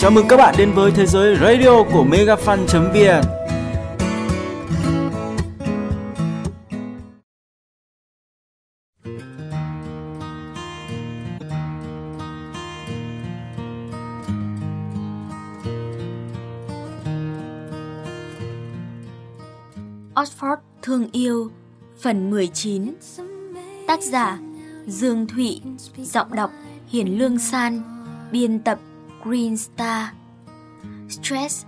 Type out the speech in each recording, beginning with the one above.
Chào mừng các bạn đến với thế giới radio của megafan.vn. Oxford thương yêu phần 19. Tác giả Dương Thụy, giọng đọc Hiền Lương San, biên tập Green Star. Stress.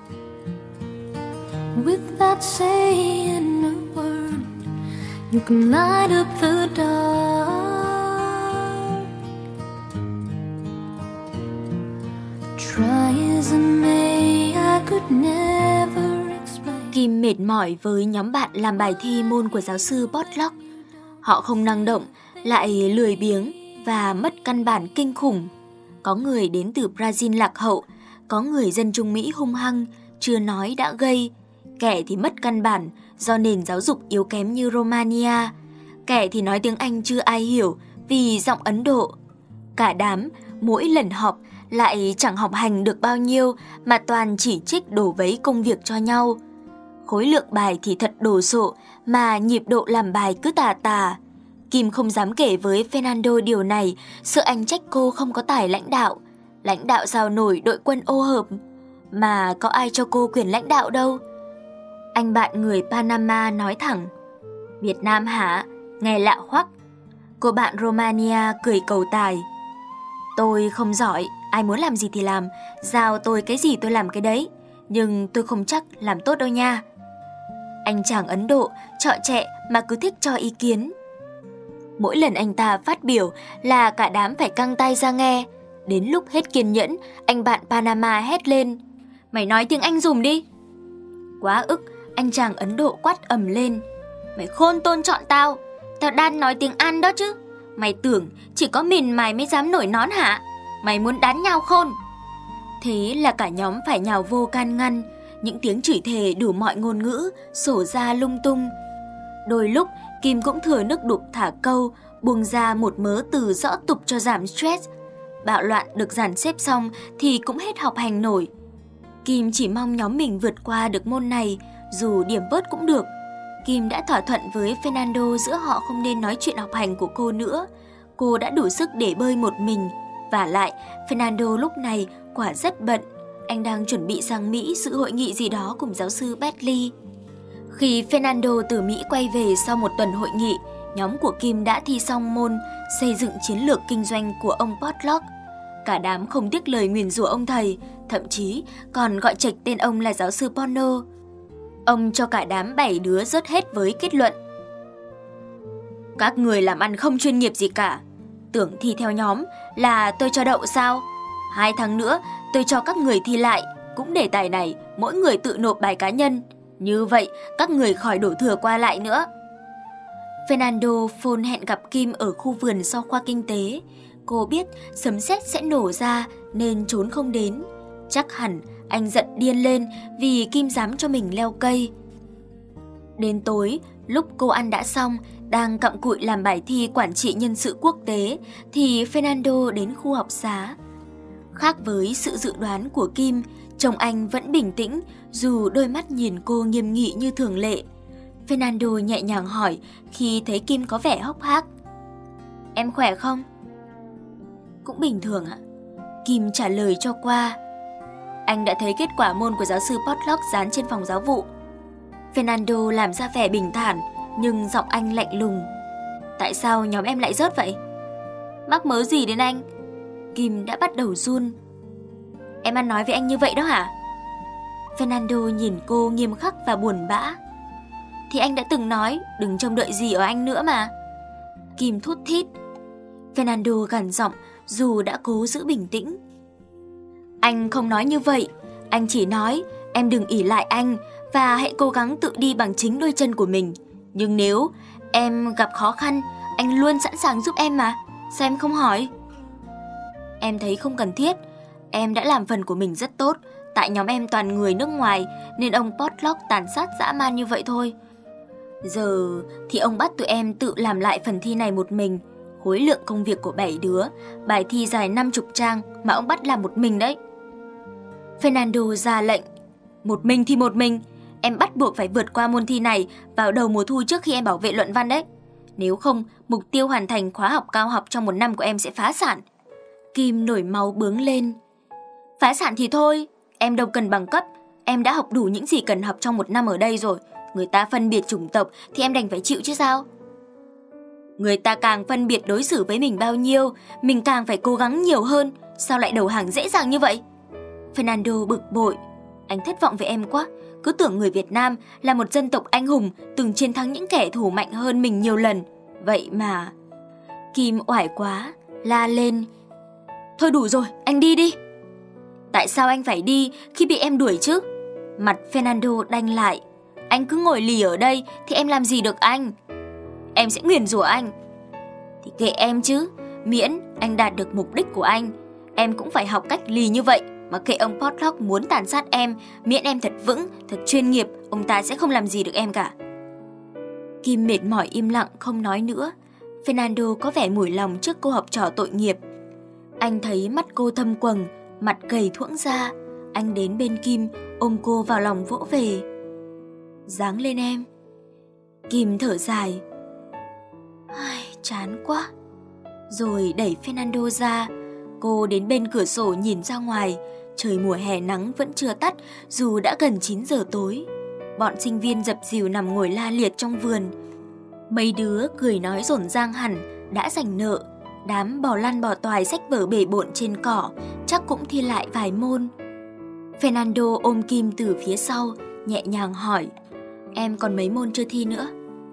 Without saying a word, you can light up the dark. Try as I may, I could never explain. Kim mệt mỏi với nhóm bạn làm bài thi môn của giáo sư Potluck. Họ không năng động, lại lười biếng và mất căn bản kinh khủng. Có người đến từ Brazil lạc hậu, có người dân Trung Mỹ hung hăng, chưa nói đã gây. Kẻ thì mất căn bản do nền giáo dục yếu kém như Romania. Kẻ thì nói tiếng Anh chưa ai hiểu vì giọng Ấn Độ. Cả đám, mỗi lần họp lại chẳng học hành được bao nhiêu mà toàn chỉ trích đổ vấy công việc cho nhau. Khối lượng bài thì thật đồ sộ mà nhịp độ làm bài cứ tà tà. Kim không dám kể với Fernando điều này, sợ anh trách cô không có tài lãnh đạo. Lãnh đạo sao nổi đội quân ô hợp, mà có ai cho cô quyền lãnh đạo đâu. Anh bạn người Panama nói thẳng: Việt Nam hả? Nghe lạ hoắc. Cô bạn Romania cười cầu tài: Tôi không giỏi, ai muốn làm gì thì làm, giao tôi cái gì tôi làm cái đấy, nhưng tôi không chắc làm tốt đâu nha. Anh chàng Ấn Độ trọ trẹ mà cứ thích cho ý kiến. Mỗi lần anh ta phát biểu là cả đám phải căng tay ra nghe. Đến lúc hết kiên nhẫn, anh bạn Panama hét lên: Mày nói tiếng Anh dùm đi. Quá ức, anh chàng Ấn Độ quát ầm lên: Mày khôn tôn chọn tao, tao đang nói tiếng Anh đó chứ. Mày tưởng chỉ có mình mày mới dám nổi nón hả? Mày muốn đánh nhau khôn. Thế là cả nhóm phải nhào vô can ngăn. Những tiếng chửi thề đủ mọi ngôn ngữ xổ ra lung tung. Đôi lúc Kim cũng thừa nước đục thả câu, buông ra một mớ từ rõ tục cho giảm stress. Bạo loạn được dàn xếp xong thì cũng hết học hành nổi. Kim chỉ mong nhóm mình vượt qua được môn này, dù điểm bớt cũng được. Kim đã thỏa thuận với Fernando giữa họ không nên nói chuyện học hành của cô nữa. Cô đã đủ sức để bơi một mình. Vả lại, Fernando lúc này quả rất bận. Anh đang chuẩn bị sang Mỹ dự hội nghị gì đó cùng giáo sư Bentley. Khi Fernando từ Mỹ quay về sau một tuần hội nghị, nhóm của Kim đã thi xong môn xây dựng chiến lược kinh doanh của ông Potluck. Cả đám không tiếc lời nguyền rủa ông thầy, thậm chí còn gọi chệch tên ông là giáo sư Porno. Ông cho cả đám 7 đứa rớt hết với kết luận: Các người làm ăn không chuyên nghiệp gì cả. Tưởng thi theo nhóm là tôi cho đậu sao? 2 tháng nữa tôi cho các người thi lại, cũng đề tài này mỗi người tự nộp bài cá nhân. Như vậy các người khỏi đổ thừa qua lại nữa. Fernando phone hẹn gặp Kim ở khu vườn sau khoa kinh tế. Cô biết sấm sét sẽ nổ ra nên trốn không đến. Chắc hẳn anh giận điên lên vì Kim dám cho mình leo cây. Đến tối, lúc cô ăn đã xong, đang cặm cụi làm bài thi quản trị nhân sự quốc tế, thì Fernando đến khu học xá. Khác với sự dự đoán của Kim, chồng anh vẫn bình tĩnh dù đôi mắt nhìn cô nghiêm nghị như thường lệ. Fernando nhẹ nhàng hỏi khi thấy Kim có vẻ hốc hác: Em khỏe không? Cũng bình thường ạ. Kim trả lời cho qua. Anh đã thấy kết quả môn của giáo sư Potluck dán trên phòng giáo vụ. Fernando làm ra vẻ bình thản, nhưng giọng anh lạnh lùng. Tại sao nhóm em lại rớt vậy? Mắc mớ gì đến anh? Kim đã bắt đầu run. Em ăn nói với anh như vậy đó hả? Fernando nhìn cô nghiêm khắc và buồn bã. Thì anh đã từng nói đừng trông đợi gì ở anh nữa mà. Kim thút thít. Fernando gằn giọng dù đã cố giữ bình tĩnh. Anh không nói như vậy. Anh chỉ nói em đừng ỷ lại anh và hãy cố gắng tự đi bằng chính đôi chân của mình. Nhưng nếu em gặp khó khăn, anh luôn sẵn sàng giúp em mà. Sao em không hỏi? Em thấy không cần thiết. Em đã làm phần của mình rất tốt. Tại nhóm em toàn người nước ngoài nên ông Potluck tàn sát dã man như vậy thôi. Giờ thì ông bắt tụi em tự làm lại phần thi này một mình. Khối lượng công việc của 7 đứa, bài thi dài 50 trang mà ông bắt làm một mình đấy. Fernando ra lệnh. Một mình thì một mình, em bắt buộc phải vượt qua môn thi này vào đầu mùa thu trước khi em bảo vệ luận văn đấy. Nếu không, mục tiêu hoàn thành khóa học cao học trong 1 năm của em sẽ phá sản. Kim nổi máu bướng lên. Phá sản thì thôi, em đâu cần bằng cấp. Em đã học đủ những gì cần học trong 1 năm ở đây rồi. Người ta phân biệt chủng tộc thì em đành phải chịu chứ sao. Người ta càng phân biệt đối xử với mình bao nhiêu, mình càng phải cố gắng nhiều hơn. Sao lại đầu hàng dễ dàng như vậy? Fernando bực bội. Anh thất vọng về em quá. Cứ tưởng người Việt Nam là một dân tộc anh hùng, từng chiến thắng những kẻ thù mạnh hơn mình nhiều lần. Vậy mà... Kim oải quá, la lên. Thôi đủ rồi, anh đi đi. Tại sao anh phải đi khi bị em đuổi chứ? Mặt Fernando đanh lại. Anh cứ ngồi lì ở đây thì em làm gì được anh? Em sẽ nguyền rủa anh. Thì kệ em chứ, miễn anh đạt được mục đích của anh. Em cũng phải học cách lì như vậy. Mà kệ ông Potluck muốn tàn sát em, miễn em thật vững, thật chuyên nghiệp, ông ta sẽ không làm gì được em cả. Kim mệt mỏi im lặng không nói nữa. Fernando có vẻ mủi lòng trước cô học trò tội nghiệp. Anh thấy mắt cô thâm quầng, mặt gầy thuỗng ra. Anh đến bên Kim, ôm cô vào lòng vỗ về. Giáng lên em. Kim thở dài. Ai, chán quá. Rồi đẩy Fernando ra. Cô đến bên cửa sổ nhìn ra ngoài. Trời mùa hè nắng vẫn chưa tắt dù đã gần 9 giờ tối. Bọn sinh viên dập dìu nằm ngồi la liệt trong vườn. Mấy đứa cười nói rộn rang hẳn, đã giành nợ. Đám bò lăn bò toài xách vở bể bộn trên cỏ, chắc cũng thi lại vài môn. Fernando ôm Kim từ phía sau, nhẹ nhàng hỏi. Em còn mấy môn chưa thi nữa?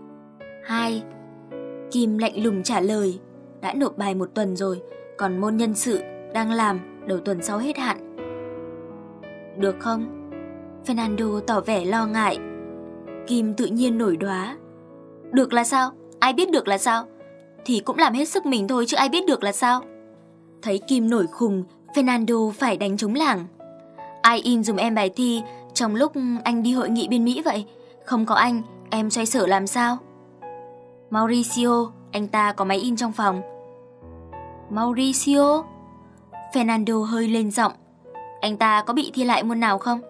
2. Kim lạnh lùng trả lời. Đã nộp bài 1 tuần rồi, còn môn nhân sự đang làm, đầu tuần sau hết hạn. Được không? Fernando tỏ vẻ lo ngại. Kim tự nhiên nổi đoá. Được là sao? Ai biết được là sao? Thì cũng làm hết sức mình thôi chứ ai biết được là sao? Thấy Kim nổi khùng, Fernando phải đánh trống lảng. Ai in dùm em bài thi trong lúc anh đi hội nghị bên Mỹ vậy? Không có anh, em xoay sở làm sao? Mauricio, anh ta có máy in trong phòng. Mauricio? Fernando hơi lên giọng. Anh ta có bị thi lại môn nào không?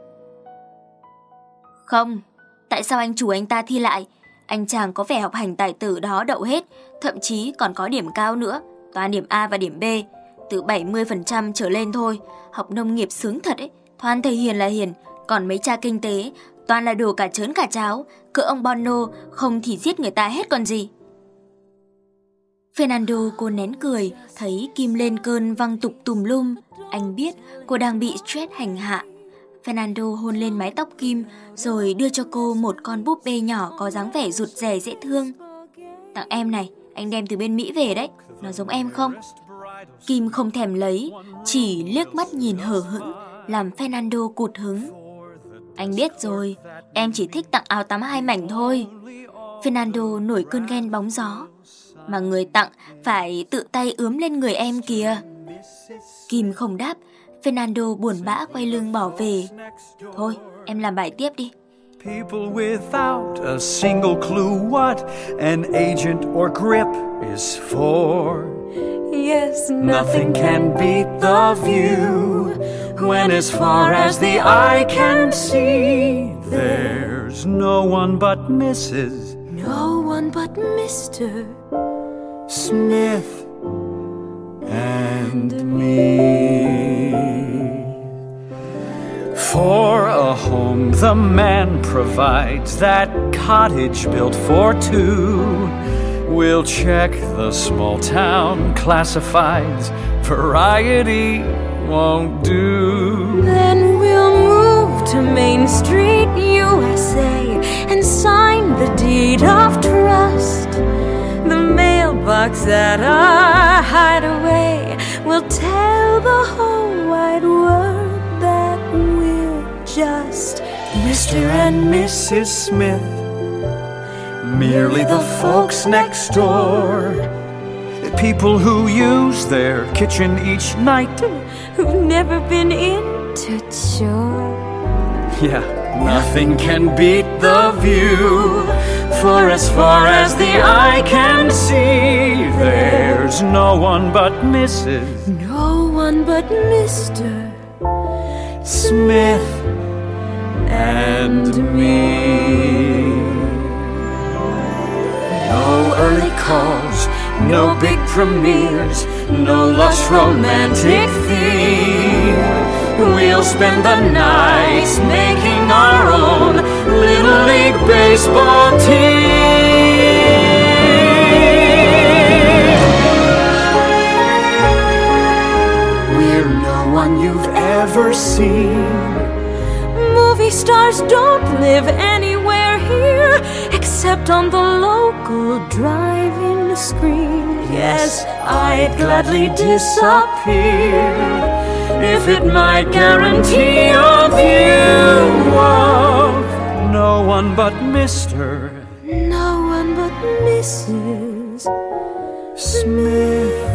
Không. Tại sao anh chủ anh ta thi lại? Anh chàng có vẻ học hành tài tử đó đậu hết, thậm chí còn có điểm cao nữa, toàn điểm A và điểm B, từ 70% trở lên thôi. Học nông nghiệp sướng thật ấy, thoan thầy hiền là hiền, còn mấy cha kinh tế toàn là đồ cả trớn cả cháo, cỡ ông Bono không thì giết người ta hết còn gì. Fernando cô nén cười, thấy Kim lên cơn văng tục tùm lum. Anh biết cô đang bị stress hành hạ. Fernando hôn lên mái tóc Kim, rồi đưa cho cô một con búp bê nhỏ có dáng vẻ rụt rè dễ thương. Tặng em này, anh đem từ bên Mỹ về đấy, nó giống em không? Kim không thèm lấy, chỉ liếc mắt nhìn hờ hững, làm Fernando cụt hứng. Anh biết rồi, em chỉ thích tặng áo tắm 2 mảnh thôi. Fernando nổi cơn ghen bóng gió. Mà người tặng phải tự tay ướm lên người em kìa. Kim không đáp. Fernando buồn bã quay lưng bỏ về. Thôi, em làm bài tiếp đi. People without a single clue what an agent or grip is for. Yes, Nothing can beat the view when as far as the eye can see there's no one but Mrs. No one but Mr. Smith and me. For a home the man provides, that cottage built for 2. We'll check the small town classifieds, variety won't do. Then we'll move to Main Street, USA, and sign the deed of trust. The mailbox at our hideaway will tell the whole wide world that we're just Mr. and Mrs. Smith, merely the folks next door, people who use their kitchen each night, who've never been into chore. Yeah, nothing can beat the view, for as far as the eye can see, there's no one but Mrs. No one but Mr. Smith and me. No early calls, no big premieres, no lush romantic theme. We'll spend the nights making our own Little League baseball team. We're no one you've ever seen. Movie stars don't live anywhere here except on the local drive-in screen. Yes, I'd gladly disappear if it might guarantee a view of no one but Mr. No one but Mrs. Smith.